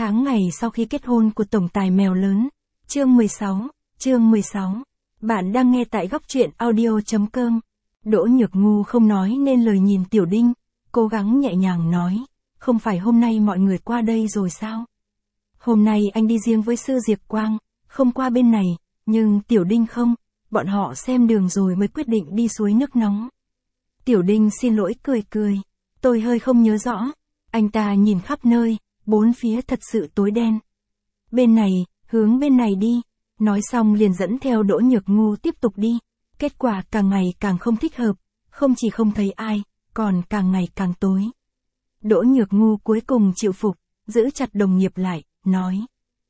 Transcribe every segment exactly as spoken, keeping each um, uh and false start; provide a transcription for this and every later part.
tháng ngày sau khi kết hôn của tổng tài mèo lớn. Chương mười sáu, chương mười sáu. Bạn đang nghe tại góc truyện audio chấm com. Đỗ Nhược Ngu không nói nên lời nhìn Tiểu Đinh, cố gắng nhẹ nhàng nói, không phải hôm nay mọi người qua đây rồi sao? Hôm nay anh đi riêng với Sư Diệp Quang, không qua bên này, nhưng Tiểu Đinh không, bọn họ xem đường rồi mới quyết định đi suối nước nóng. Tiểu Đinh xin lỗi cười cười, tôi hơi không nhớ rõ, anh ta nhìn khắp nơi, bốn phía thật sự tối đen. Bên này, hướng bên này đi, nói xong liền dẫn theo Đỗ Nhược Ngu tiếp tục đi, kết quả càng ngày càng không thích hợp, không chỉ không thấy ai, còn càng ngày càng tối. Đỗ Nhược Ngu cuối cùng chịu phục, giữ chặt đồng nghiệp lại, nói.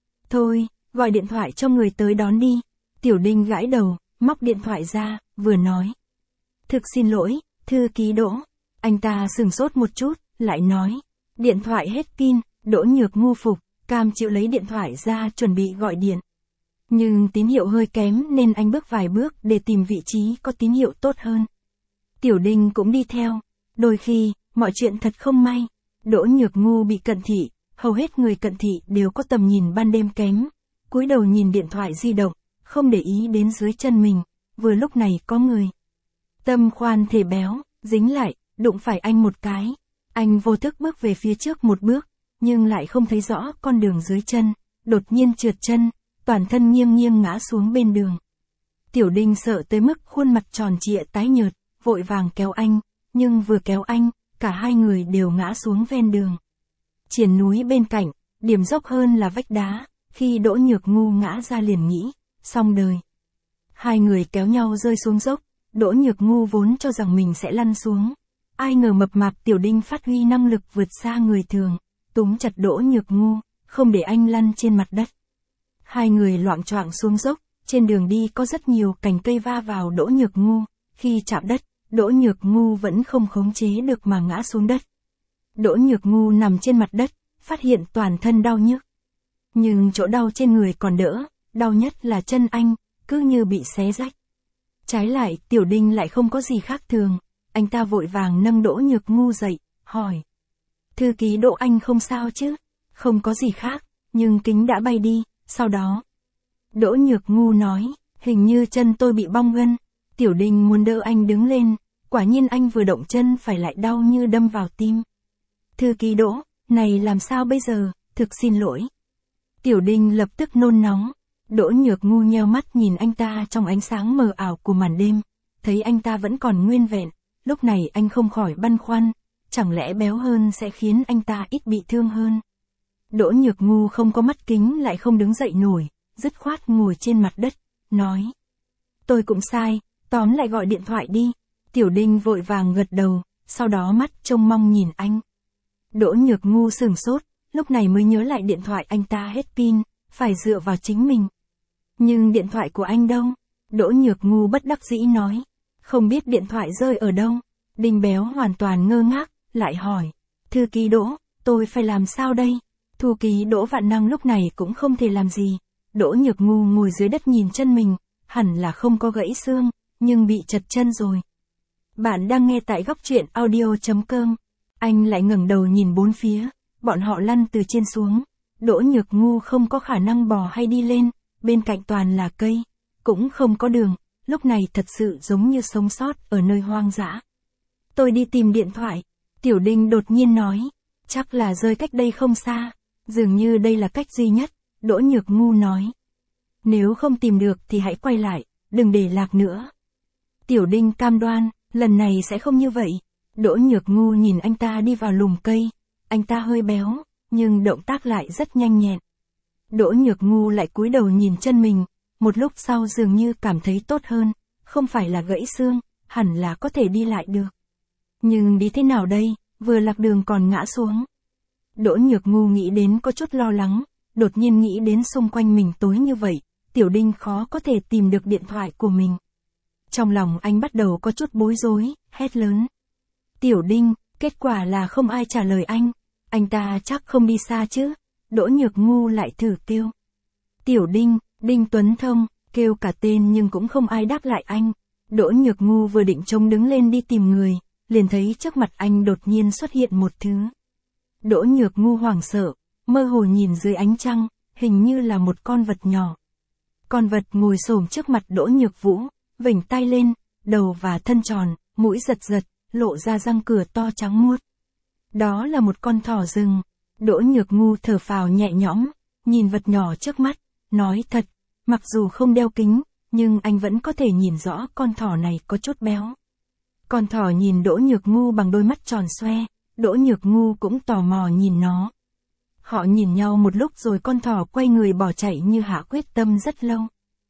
Thôi, gọi điện thoại cho người tới đón đi. Tiểu Đinh gãi đầu, móc điện thoại ra, vừa nói. Thực xin lỗi, thư ký Đỗ. Anh ta sừng sốt một chút, lại nói. Điện thoại hết pin. Đỗ Nhược Ngu phục, cam chịu lấy điện thoại ra chuẩn bị gọi điện. Nhưng tín hiệu hơi kém nên anh bước vài bước để tìm vị trí có tín hiệu tốt hơn. Tiểu Đinh cũng đi theo. Đôi khi, mọi chuyện thật không may. Đỗ Nhược Ngu bị cận thị, hầu hết người cận thị đều có tầm nhìn ban đêm kém. Cúi đầu nhìn điện thoại di động, không để ý đến dưới chân mình, vừa lúc này có người. Tâm khoan thể béo, dính lại, đụng phải anh một cái. Anh vô thức bước về phía trước một bước, nhưng lại không thấy rõ con đường dưới chân, đột nhiên trượt chân, toàn thân nghiêng nghiêng ngã xuống bên đường. Tiểu Đinh sợ tới mức khuôn mặt tròn trịa tái nhợt, vội vàng kéo anh, nhưng vừa kéo anh, cả hai người đều ngã xuống ven đường. Triển núi bên cạnh, điểm dốc hơn là vách đá, khi Đỗ Nhược Ngu ngã ra liền nghĩ, xong đời. Hai người kéo nhau rơi xuống dốc, Đỗ Nhược Ngu vốn cho rằng mình sẽ lăn xuống. Ai ngờ mập mạp Tiểu Đinh phát huy năng lực vượt xa người thường, túm chặt Đỗ Nhược Ngu, không để anh lăn trên mặt đất. Hai người loạng choạng xuống dốc, trên đường đi có rất nhiều cành cây va vào Đỗ Nhược Ngu, khi chạm đất, Đỗ Nhược Ngu vẫn không khống chế được mà ngã xuống đất. Đỗ Nhược Ngu nằm trên mặt đất, phát hiện toàn thân đau nhức. Nhưng chỗ đau trên người còn đỡ, đau nhất là chân anh, cứ như bị xé rách. Trái lại, Tiểu Đinh lại không có gì khác thường, anh ta vội vàng nâng Đỗ Nhược Ngu dậy, hỏi. Thư ký Đỗ anh không sao chứ? Không có gì khác, nhưng kính đã bay đi, sau đó. Đỗ Nhược Ngu nói, hình như chân tôi bị bong gân. Tiểu Đinh muốn đỡ anh đứng lên, quả nhiên anh vừa động chân phải lại đau như đâm vào tim. Thư ký Đỗ, này làm sao bây giờ, thực xin lỗi. Tiểu Đinh lập tức nôn nóng. Đỗ Nhược Ngu nheo mắt nhìn anh ta trong ánh sáng mờ ảo của màn đêm, thấy anh ta vẫn còn nguyên vẹn, lúc này anh không khỏi băn khoăn, chẳng lẽ béo hơn sẽ khiến anh ta ít bị thương hơn. Đỗ Nhược Ngu không có mắt kính lại không đứng dậy nổi, dứt khoát ngồi trên mặt đất, nói. Tôi cũng sai, tóm lại gọi điện thoại đi. Tiểu Đinh vội vàng gật đầu, sau đó mắt trông mong nhìn anh. Đỗ Nhược Ngu sửng sốt, lúc này mới nhớ lại điện thoại anh ta hết pin, phải dựa vào chính mình. Nhưng điện thoại của anh đâu? Đỗ Nhược Ngu bất đắc dĩ nói. Không biết điện thoại rơi ở đâu. Đinh béo hoàn toàn ngơ ngác, lại hỏi. Thư ký Đỗ, tôi phải làm sao đây? Thư ký Đỗ Vạn Năng lúc này cũng không thể làm gì. Đỗ Nhược Ngu ngồi dưới đất nhìn chân mình, hẳn là không có gãy xương, nhưng bị chật chân rồi. Bạn đang nghe tại góc truyện audio chấm com. Anh lại ngẩng đầu nhìn bốn phía, bọn họ lăn từ trên xuống. Đỗ Nhược Ngu không có khả năng bò hay đi lên, bên cạnh toàn là cây, cũng không có đường, lúc này thật sự giống như sống sót ở nơi hoang dã. Tôi đi tìm điện thoại, Tiểu Đinh đột nhiên nói, chắc là rơi cách đây không xa, dường như đây là cách duy nhất, Đỗ Nhược Ngu nói. Nếu không tìm được thì hãy quay lại, đừng để lạc nữa. Tiểu Đinh cam đoan, lần này sẽ không như vậy. Đỗ Nhược Ngu nhìn anh ta đi vào lùm cây, anh ta hơi béo, nhưng động tác lại rất nhanh nhẹn. Đỗ Nhược Ngu lại cúi đầu nhìn chân mình, một lúc sau dường như cảm thấy tốt hơn, không phải là gãy xương, hẳn là có thể đi lại được. Nhưng đi thế nào đây, vừa lạc đường còn ngã xuống. Đỗ Nhược Ngu nghĩ đến có chút lo lắng, đột nhiên nghĩ đến xung quanh mình tối như vậy, Tiểu Đinh khó có thể tìm được điện thoại của mình. Trong lòng anh bắt đầu có chút bối rối, hét lớn. Tiểu Đinh, kết quả là không ai trả lời anh, anh ta chắc không đi xa chứ. Đỗ Nhược Ngu lại thử kêu. Tiểu Đinh, Đinh Tuấn Thông, kêu cả tên nhưng cũng không ai đáp lại anh. Đỗ Nhược Ngu vừa định trông đứng lên đi tìm người, liền thấy trước mặt anh đột nhiên xuất hiện một thứ. Đỗ Nhược Ngu hoảng sợ, mơ hồ nhìn dưới ánh trăng, hình như là một con vật nhỏ. Con vật ngồi xổm trước mặt Đỗ Nhược Vũ, vểnh tay lên, đầu và thân tròn, mũi giật giật, lộ ra răng cửa to trắng muốt. Đó là một con thỏ rừng. Đỗ Nhược Ngu thở phào nhẹ nhõm, nhìn vật nhỏ trước mắt, nói thật, mặc dù không đeo kính, nhưng anh vẫn có thể nhìn rõ con thỏ này có chút béo. Con thỏ nhìn Đỗ Nhược Ngu bằng đôi mắt tròn xoe, Đỗ Nhược Ngu cũng tò mò nhìn nó. Họ nhìn nhau một lúc rồi con thỏ quay người bỏ chạy như hạ quyết tâm rất lâu.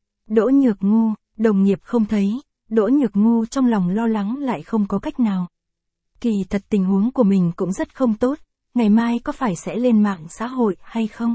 Đỗ Nhược Ngu, đồng nghiệp không thấy, Đỗ Nhược Ngu trong lòng lo lắng lại không có cách nào. Kỳ thật tình huống của mình cũng rất không tốt, ngày mai có phải sẽ lên mạng xã hội hay không?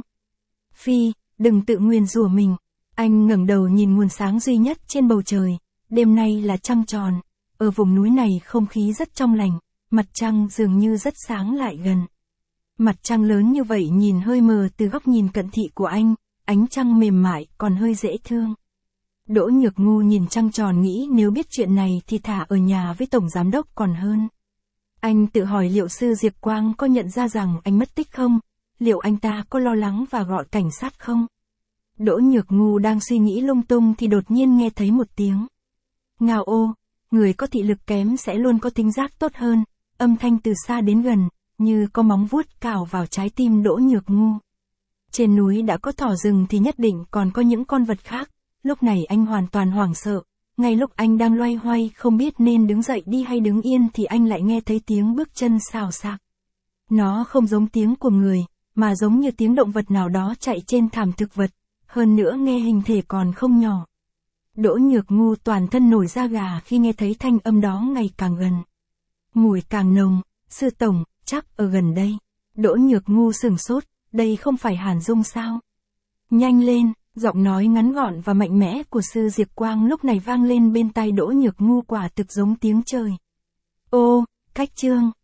Phi, đừng tự nguyền rủa mình. Anh ngẩng đầu nhìn nguồn sáng duy nhất trên bầu trời, đêm nay là trăng tròn, ở vùng núi này không khí rất trong lành, mặt trăng dường như rất sáng lại gần. Mặt trăng lớn như vậy nhìn hơi mờ từ góc nhìn cận thị của anh, ánh trăng mềm mại còn hơi dễ thương. Đỗ Nhược Ngu nhìn trăng tròn nghĩ nếu biết chuyện này thì thả ở nhà với tổng giám đốc còn hơn. Anh tự hỏi liệu sư Diệp Quang có nhận ra rằng anh mất tích không? Liệu anh ta có lo lắng và gọi cảnh sát không? Đỗ Nhược Ngu đang suy nghĩ lung tung thì đột nhiên nghe thấy một tiếng. Ngao ô, người có thị lực kém sẽ luôn có thính giác tốt hơn, âm thanh từ xa đến gần, như có móng vuốt cào vào trái tim Đỗ Nhược Ngu. Trên núi đã có thỏ rừng thì nhất định còn có những con vật khác, lúc này anh hoàn toàn hoảng sợ. Ngay lúc anh đang loay hoay không biết nên đứng dậy đi hay đứng yên thì anh lại nghe thấy tiếng bước chân xào xạc. Nó không giống tiếng của người, mà giống như tiếng động vật nào đó chạy trên thảm thực vật, hơn nữa nghe hình thể còn không nhỏ. Đỗ Nhược Ngu toàn thân nổi da gà khi nghe thấy thanh âm đó ngày càng gần. Mùi càng nồng, sư tổng, chắc ở gần đây. Đỗ Nhược Ngu sửng sốt, đây không phải Hàn Dung sao? Nhanh lên! Giọng nói ngắn gọn và mạnh mẽ của sư Diệp Quang lúc này vang lên bên tai Đỗ Nhược Ngu quả thực giống tiếng trời. Ô, cách chương.